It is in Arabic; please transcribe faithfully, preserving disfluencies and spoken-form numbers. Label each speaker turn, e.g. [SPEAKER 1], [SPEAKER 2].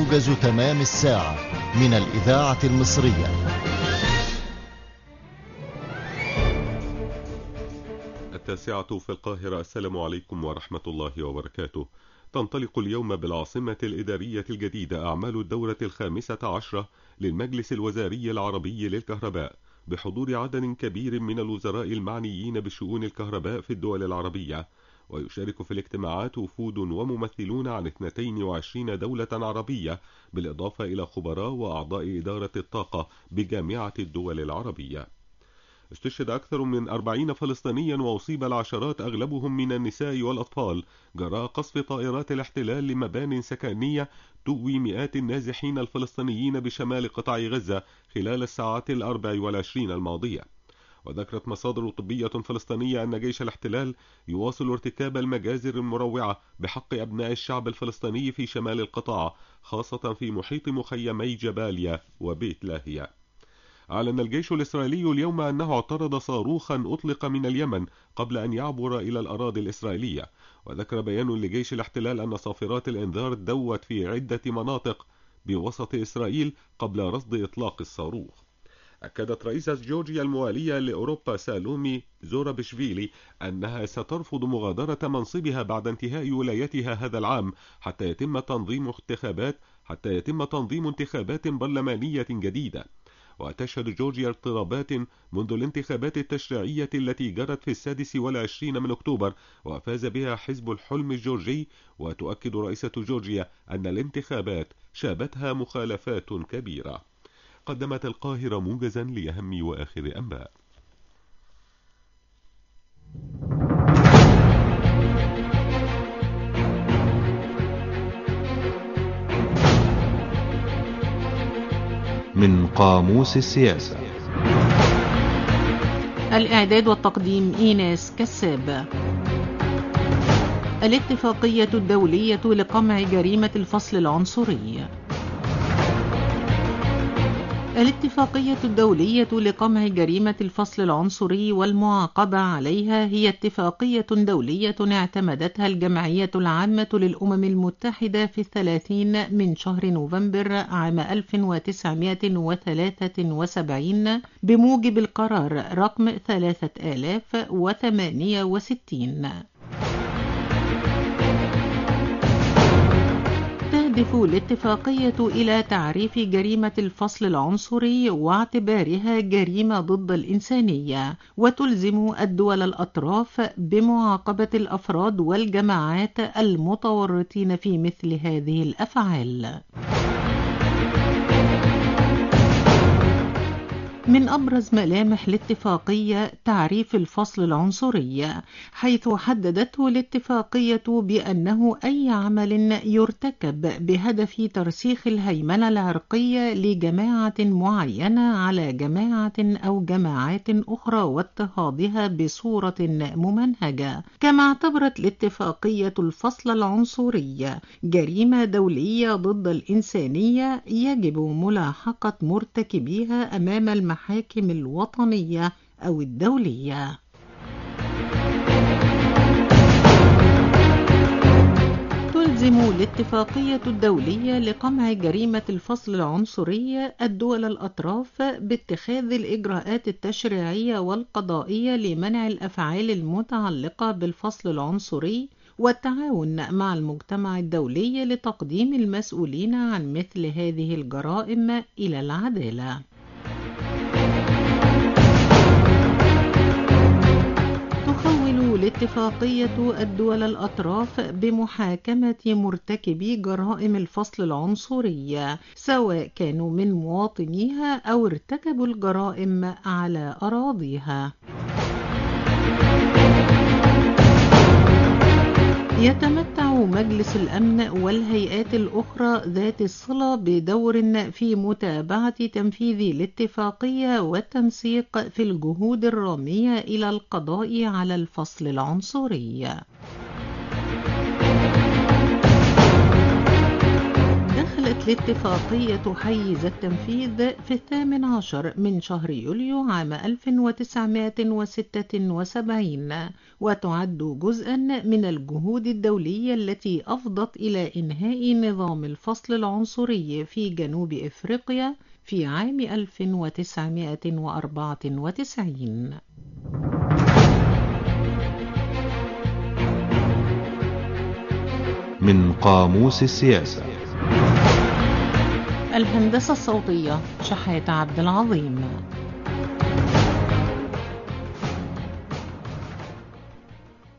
[SPEAKER 1] موجز تمام الساعة من الإذاعة المصرية.
[SPEAKER 2] التاسعة في القاهرة. السلام عليكم ورحمة الله وبركاته. تنطلق اليوم بالعاصمة الإدارية الجديدة أعمال الدورة الخامسة عشرة للمجلس الوزاري العربي للكهرباء بحضور عدد كبير من الوزراء المعنيين بشؤون الكهرباء في الدول العربية، ويشارك في الاجتماعات وفود وممثلون عن اثنتين وعشرين دولة عربية بالإضافة إلى خبراء وأعضاء إدارة الطاقة بجامعة الدول العربية. استشهد أكثر من أربعين فلسطينيا وأصيب العشرات أغلبهم من النساء والأطفال جراء قصف طائرات الاحتلال لمبان سكنية تؤوي مئات النازحين الفلسطينيين بشمال قطاع غزة خلال الساعات الأربع والعشرين الماضية. وذكرت مصادر طبية فلسطينية أن جيش الاحتلال يواصل ارتكاب المجازر المروعة بحق أبناء الشعب الفلسطيني في شمال القطاع، خاصة في محيط مخيمي جباليا وبيت لاهيا. أعلن الجيش الإسرائيلي اليوم أنه اعترض صاروخا أطلق من اليمن قبل أن يعبر إلى الأراضي الإسرائيلية. وذكر بيان لجيش الاحتلال أن صافرات الإنذار دوت في عدة مناطق بوسط إسرائيل قبل رصد إطلاق الصاروخ. أكدت رئيسة جورجيا الموالية لأوروبا سالومي زورابشفيلي أنها سترفض مغادرة منصبها بعد انتهاء ولايتها هذا العام حتى يتم تنظيم انتخابات حتى يتم تنظيم انتخابات برلمانية جديدة. وتشهد جورجيا اضطرابات منذ الانتخابات التشريعية التي جرت في السادس والعشرين من أكتوبر وفاز بها حزب الحلم الجورجي. وتؤكد رئيسة جورجيا أن الانتخابات شابتها مخالفات كبيرة. قدمت القاهرة موجزا لأهم وآخر أنباء.
[SPEAKER 3] من قاموس السياسة.
[SPEAKER 4] الإعداد والتقديم إيناس كساب. الاتفاقية الدولية لقمع جريمة الفصل العنصري. الاتفاقية الدولية لقمع جريمة الفصل العنصري والمعاقبة عليها هي اتفاقية دولية اعتمدتها الجمعية العامة للأمم المتحدة في الثلاثين من شهر نوفمبر عام ألف وتسعمائة وثلاثة وسبعين بموجب القرار رقم ثلاثة آلاف وثمانية وستين. تهدف الاتفاقية إلى تعريف جريمة الفصل العنصري واعتبارها جريمة ضد الإنسانية، وتلزم الدول الأطراف بمعاقبة الأفراد والجماعات المتورطين في مثل هذه الأفعال. من أبرز ملامح الاتفاقية تعريف الفصل العنصري، حيث حددته الاتفاقية بأنه أي عمل يرتكب بهدف ترسيخ الهيمنة العرقية لجماعة معينة على جماعة أو جماعات أخرى واضطهادها بصورة ممنهجة. كما اعتبرت الاتفاقية الفصل العنصري جريمة دولية ضد الإنسانية يجب ملاحقة مرتكبيها أمام المحاكم الوطنية أو الدولية. تلزم الاتفاقية الدولية لقمع جريمة الفصل العنصري الدول الأطراف باتخاذ الإجراءات التشريعية والقضائية لمنع الأفعال المتعلقة بالفصل العنصري والتعاون مع المجتمع الدولي لتقديم المسؤولين عن مثل هذه الجرائم إلى العدالة. الاتفاقية الدول الأطراف بمحاكمة مرتكبي جرائم الفصل العنصري سواء كانوا من مواطنيها أو ارتكبوا الجرائم على أراضيها. يتمتع مجلس الأمن والهيئات الأخرى ذات الصلة بدور في متابعة تنفيذ الاتفاقية والتنسيق في الجهود الرامية إلى القضاء على الفصل العنصري. دخلت الاتفاقية حيز التنفيذ في الثامن عشر من شهر يوليو عام ألف وتسعمائة وستة وسبعين، وتعد جزءا من الجهود الدولية التي أفضت إلى إنهاء نظام الفصل العنصري في جنوب إفريقيا في عام ألف وتسعمائة وأربعة وتسعين.
[SPEAKER 3] من قاموس السياسة.
[SPEAKER 4] الهندسة الصوتية شحات عبد العظيم.